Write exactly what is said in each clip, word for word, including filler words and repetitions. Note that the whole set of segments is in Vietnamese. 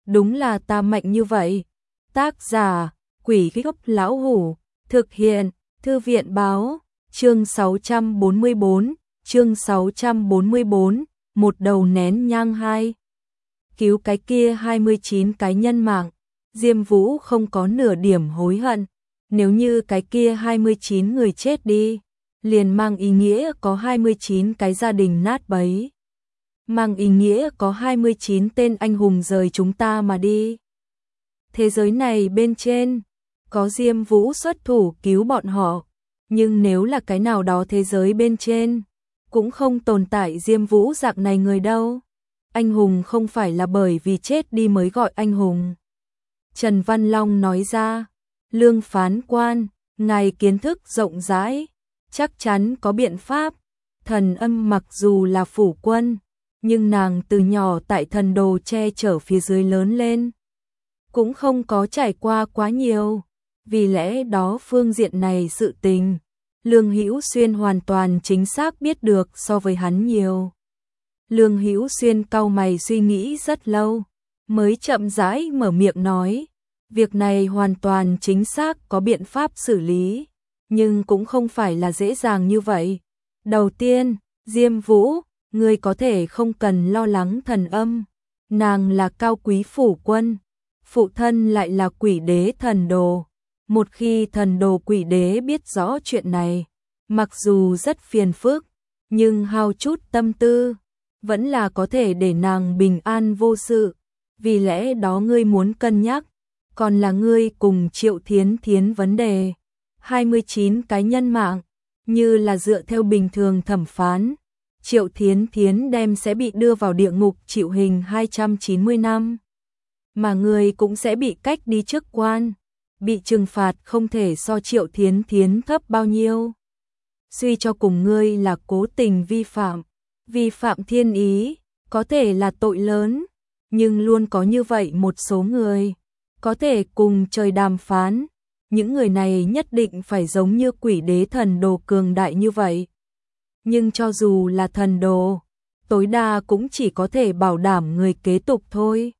đúng là ta mạnh như vậy. Tác giả, Quỷ Gốc Lão Hủ, thực hiện, Thư viện Báo, chương sáu trăm bốn mươi bốn, chương sáu trăm bốn mươi bốn, một đầu nén nhang hai. Cứu cái kia hai mươi chín cái nhân mạng, Diêm Vũ không có nửa điểm hối hận. Nếu như cái kia hai mươi chín người chết đi, liền mang ý nghĩa có hai mươi chín cái gia đình nát bấy. Mang ý nghĩa có hai mươi chín tên anh hùng rời chúng ta mà đi. Thế giới này bên trên, có Diêm Vũ xuất thủ cứu bọn họ, nhưng nếu là cái nào đó thế giới bên trên, cũng không tồn tại Diêm Vũ dạng này người đâu. Anh hùng không phải là bởi vì chết đi mới gọi anh hùng. Trần Văn Long nói ra, Lương phán quan, ngài kiến thức rộng rãi, chắc chắn có biện pháp. Thần Âm mặc dù là phủ quân, nhưng nàng từ nhỏ tại thần đồ che chở phía dưới lớn lên, cũng không có trải qua quá nhiều. Vì lẽ đó phương diện này sự tình, Lương Hữu Xuyên hoàn toàn chính xác biết được so với hắn nhiều. Lương Hữu Xuyên cau mày suy nghĩ rất lâu, mới chậm rãi mở miệng nói, việc này hoàn toàn chính xác có biện pháp xử lý, nhưng cũng không phải là dễ dàng như vậy. Đầu tiên, Diêm Vũ, ngươi có thể không cần lo lắng Thần Âm, nàng là cao quý phủ quân, phụ thân lại là quỷ đế thần đồ. Một khi thần đồ quỷ đế biết rõ chuyện này, mặc dù rất phiền phức, nhưng hao chút tâm tư, vẫn là có thể để nàng bình an vô sự. Vì lẽ đó ngươi muốn cân nhắc, còn là ngươi cùng Triệu Thiến Thiến vấn đề. hai mươi chín cái nhân mạng, như là dựa theo bình thường thẩm phán, Triệu Thiến Thiến đem sẽ bị đưa vào địa ngục chịu hình hai trăm chín mươi năm, mà ngươi cũng sẽ bị cách đi chức quan, bị trừng phạt không thể so Triệu Thiến Thiến thấp bao nhiêu. Suy cho cùng ngươi là cố tình vi phạm, vi phạm thiên ý, có thể là tội lớn, nhưng luôn có như vậy một số người, có thể cùng trời đàm phán, những người này nhất định phải giống như quỷ đế thần đồ cường đại như vậy. Nhưng cho dù là thần đồ, tối đa cũng chỉ có thể bảo đảm người kế tục thôi.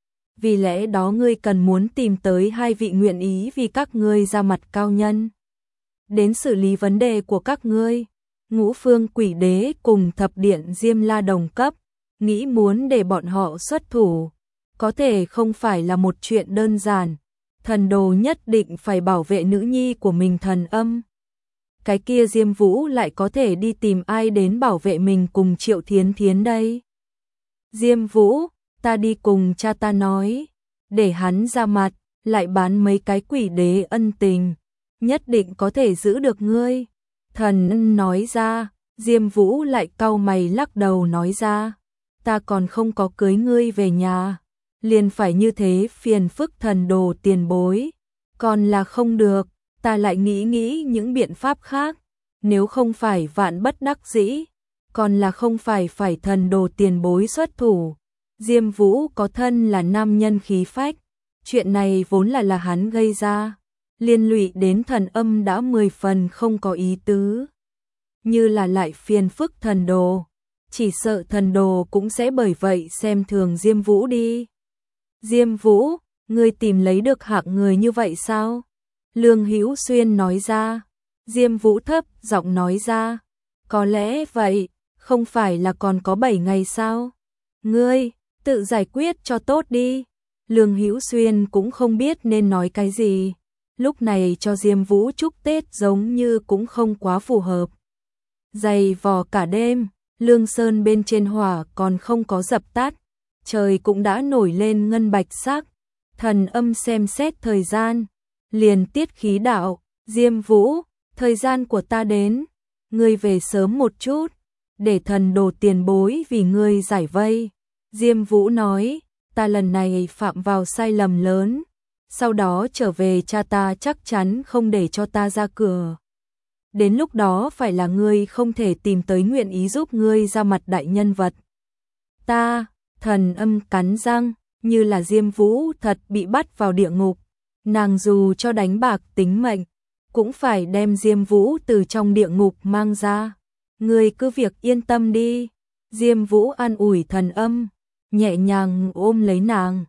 Vì lẽ đó ngươi cần muốn tìm tới hai vị nguyện ý vì các ngươi ra mặt cao nhân, đến xử lý vấn đề của các ngươi. Ngũ phương quỷ đế cùng thập điện Diêm La đồng cấp, nghĩ muốn để bọn họ xuất thủ, có thể không phải là một chuyện đơn giản. Thần đồ nhất định phải bảo vệ nữ nhi của mình Thần Âm. Cái kia Diêm Vũ lại có thể đi tìm ai đến bảo vệ mình cùng Triệu Thiến Thiến đây? Diêm Vũ, ta đi cùng cha ta nói, để hắn ra mặt, lại bán mấy cái quỷ đế ân tình, nhất định có thể giữ được ngươi. Thần Ân nói ra. Diêm Vũ lại cau mày lắc đầu nói ra, ta còn không có cưới ngươi về nhà, liền phải như thế phiền phức thần đồ tiền bối, còn là không được. Ta lại nghĩ nghĩ những biện pháp khác, nếu không phải vạn bất đắc dĩ, còn là không phải phải thần đồ tiền bối xuất thủ. Diêm Vũ có thân là nam nhân khí phách, chuyện này vốn là là hắn gây ra, liên lụy đến Thần Âm đã mười phần không có ý tứ. Như là lại phiền phức thần đồ, chỉ sợ thần đồ cũng sẽ bởi vậy xem thường Diêm Vũ đi. Diêm Vũ, ngươi tìm lấy được hạng người như vậy sao? Lương Hữu Xuyên nói ra. Diêm Vũ thấp giọng nói ra, có lẽ vậy, không phải là còn có bảy ngày sao? Ngươi, tự giải quyết cho tốt đi. Lương Hữu Xuyên cũng không biết nên nói cái gì, lúc này cho Diêm Vũ chúc Tết giống như cũng không quá phù hợp. Dày vò cả đêm, Lương Sơn bên trên hỏa còn không có dập tắt, trời cũng đã nổi lên ngân bạch sắc. Thần Âm xem xét thời gian, liền tiết khí đạo, Diêm Vũ, thời gian của ta đến, ngươi về sớm một chút, để thần đồ tiền bối vì ngươi giải vây. Diêm Vũ nói, ta lần này phạm vào sai lầm lớn, sau đó trở về cha ta chắc chắn không để cho ta ra cửa. Đến lúc đó phải là ngươi không thể tìm tới nguyện ý giúp ngươi ra mặt đại nhân vật. Ta, Thần Âm cắn răng, như là Diêm Vũ thật bị bắt vào địa ngục, nàng dù cho đánh bạc tính mệnh, cũng phải đem Diêm Vũ từ trong địa ngục mang ra. Ngươi cứ việc yên tâm đi. Diêm Vũ an ủi Thần Âm, nhẹ nhàng ôm lấy nàng.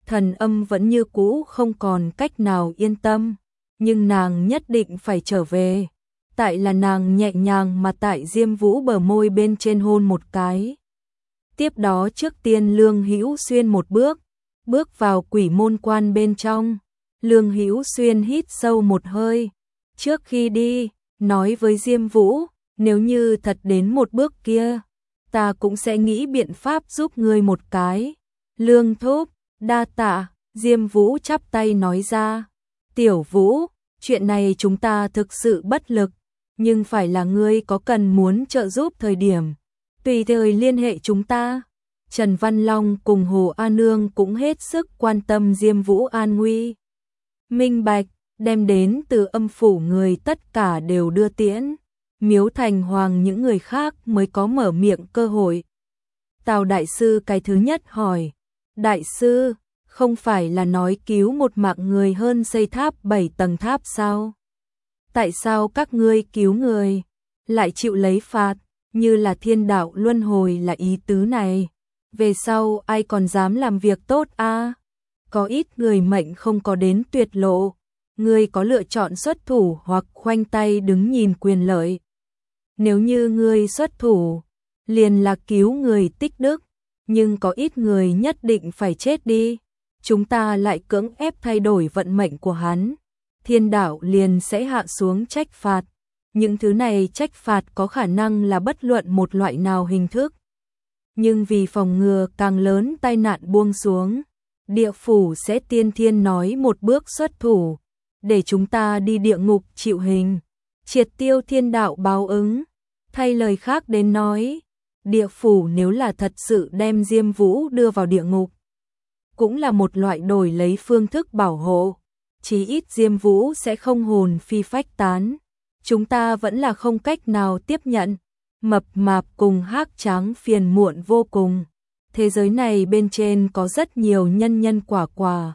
Thần Âm vẫn như cũ không còn cách nào yên tâm, nhưng nàng nhất định phải trở về. Tại là nàng nhẹ nhàng mà tại Diêm Vũ bờ môi bên trên hôn một cái. Tiếp đó trước tiên Lương Hữu Xuyên một bước, bước vào quỷ môn quan bên trong. Lương Hữu Xuyên hít sâu một hơi, trước khi đi, nói với Diêm Vũ, nếu như thật đến một bước kia, ta cũng sẽ nghĩ biện pháp giúp ngươi một cái. Lương thúc, đa tạ, Diêm Vũ chắp tay nói ra. Tiểu Vũ, chuyện này chúng ta thực sự bất lực, nhưng phải là ngươi có cần muốn trợ giúp thời điểm, tùy thời liên hệ chúng ta. Trần Văn Long cùng Hồ A Nương cũng hết sức quan tâm Diêm Vũ an nguy. Minh bạch, đem đến từ âm phủ người tất cả đều đưa tiễn. Miếu Thành Hoàng những người khác mới có mở miệng cơ hội. Tào đại sư cái thứ nhất hỏi, đại sư, không phải là nói cứu một mạng người hơn xây tháp bảy tầng tháp sao? Tại sao các ngươi cứu người, lại chịu lấy phạt, như là thiên đạo luân hồi là ý tứ này? Về sau ai còn dám làm việc tốt a? À? Có ít người mệnh không có đến tuyệt lộ, ngươi có lựa chọn xuất thủ hoặc khoanh tay đứng nhìn quyền lợi. Nếu như ngươi xuất thủ, liền là cứu người tích đức, nhưng có ít người nhất định phải chết đi. Chúng ta lại cưỡng ép thay đổi vận mệnh của hắn, thiên đạo liền sẽ hạ xuống trách phạt. Những thứ này trách phạt có khả năng là bất luận một loại nào hình thức. Nhưng vì phòng ngừa càng lớn tai nạn buông xuống, địa phủ sẽ tiên thiên nói một bước xuất thủ, để chúng ta đi địa ngục chịu hình, triệt tiêu thiên đạo báo ứng. Thay lời khác đến nói, địa phủ nếu là thật sự đem Diêm Vũ đưa vào địa ngục, cũng là một loại đổi lấy phương thức bảo hộ, chí ít Diêm Vũ sẽ không hồn phi phách tán. Chúng ta vẫn là không cách nào tiếp nhận. Mập mạp cùng Hắc Tráng phiền muộn vô cùng. Thế giới này bên trên có rất nhiều nhân nhân quả quả,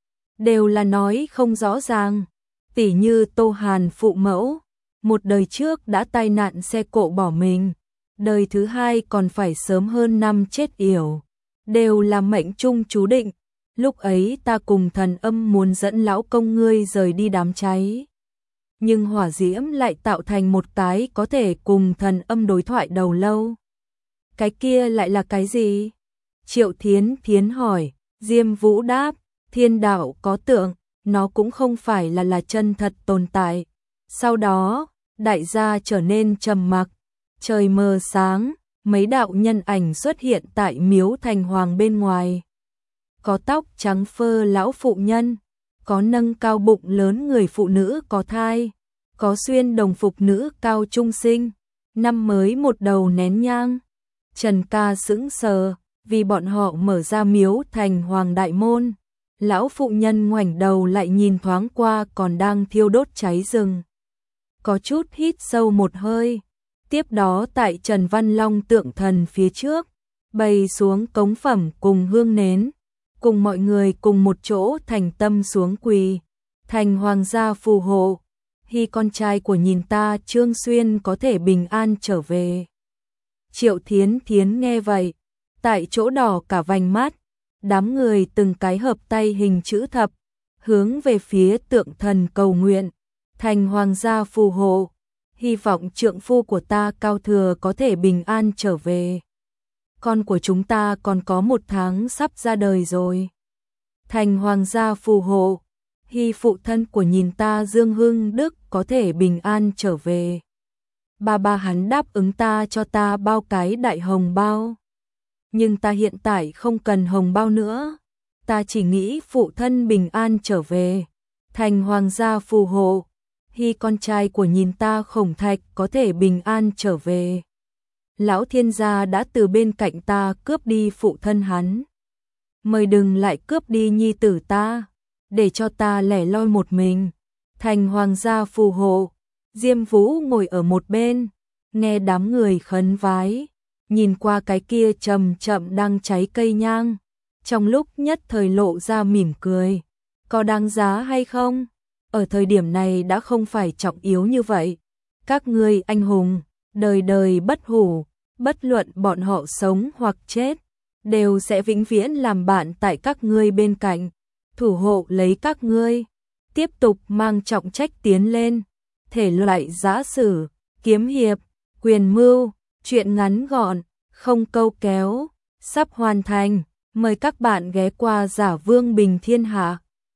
đều là nói không rõ ràng. Tỉ như Tô Hàn phụ mẫu, một đời trước đã tai nạn xe cộ bỏ mình, đời thứ hai còn phải sớm hơn năm chết yểu, đều là mệnh chung chú định. Lúc ấy ta cùng Thần Âm muốn dẫn lão công ngươi rời đi đám cháy, nhưng hỏa diễm lại tạo thành một cái có thể cùng Thần Âm đối thoại đầu lâu. Cái kia lại là cái gì? Triệu Thiến Thiến hỏi. Diêm Vũ đáp, thiên đạo có tượng, nó cũng không phải là là chân thật tồn tại. Sau đó, đại gia trở nên trầm mặc, trời mờ sáng, mấy đạo nhân ảnh xuất hiện tại Miếu Thành Hoàng bên ngoài. Có tóc trắng phơ lão phụ nhân, có nâng cao bụng lớn người phụ nữ có thai, có xuyên đồng phục nữ cao trung sinh, năm mới một đầu nén nhang. Trần Ca sững sờ, vì bọn họ mở ra Miếu Thành Hoàng đại môn. Lão phụ nhân ngoảnh đầu lại nhìn thoáng qua còn đang thiêu đốt cháy rừng, có chút hít sâu một hơi. Tiếp đó tại Trần Văn Long tượng thần phía trước, bày xuống cống phẩm cùng hương nến, cùng mọi người cùng một chỗ thành tâm xuống quỳ. Thành Hoàng gia phù hộ, hy con trai của nhìn ta Trương Xuyên có thể bình an trở về. Triệu Thiến Thiến nghe vậy, tại chỗ đỏ cả vành mắt. Đám người từng cái hợp tay hình chữ thập, hướng về phía tượng thần cầu nguyện. Thành Hoàng gia phù hộ, hy vọng trượng phu của ta Cao Thừa có thể bình an trở về. Con của chúng ta còn có một tháng sắp ra đời rồi. Thành Hoàng gia phù hộ, hy phụ thân của nhìn ta Dương Hưng Đức có thể bình an trở về. Ba ba hắn đáp ứng ta cho ta bao cái đại hồng bao. Nhưng ta hiện tại không cần hồng bao nữa, ta chỉ nghĩ phụ thân bình an trở về. Thành Hoàng gia phù hộ, hy con trai của nhìn ta Khổng Thạch có thể bình an trở về. Lão thiên gia đã từ bên cạnh ta cướp đi phụ thân hắn, mời đừng lại cướp đi nhi tử ta, để cho ta lẻ loi một mình. Thành Hoàng gia phù hộ. Diêm Vũ ngồi ở một bên, nghe đám người khấn vái, nhìn qua cái kia chậm chậm đang cháy cây nhang, trong lúc nhất thời lộ ra mỉm cười. Có đáng giá hay không? Ở thời điểm này đã không phải trọng yếu như vậy. Các ngươi anh hùng, đời đời bất hủ, bất luận bọn họ sống hoặc chết, đều sẽ vĩnh viễn làm bạn tại các ngươi bên cạnh, thủ hộ lấy các ngươi. Tiếp tục mang trọng trách tiến lên, thể loại giã sử, kiếm hiệp, quyền mưu, truyện ngắn gọn, không câu kéo, sắp hoàn thành. Mời các bạn ghé qua Giả Vương Bình Thiên Hạ.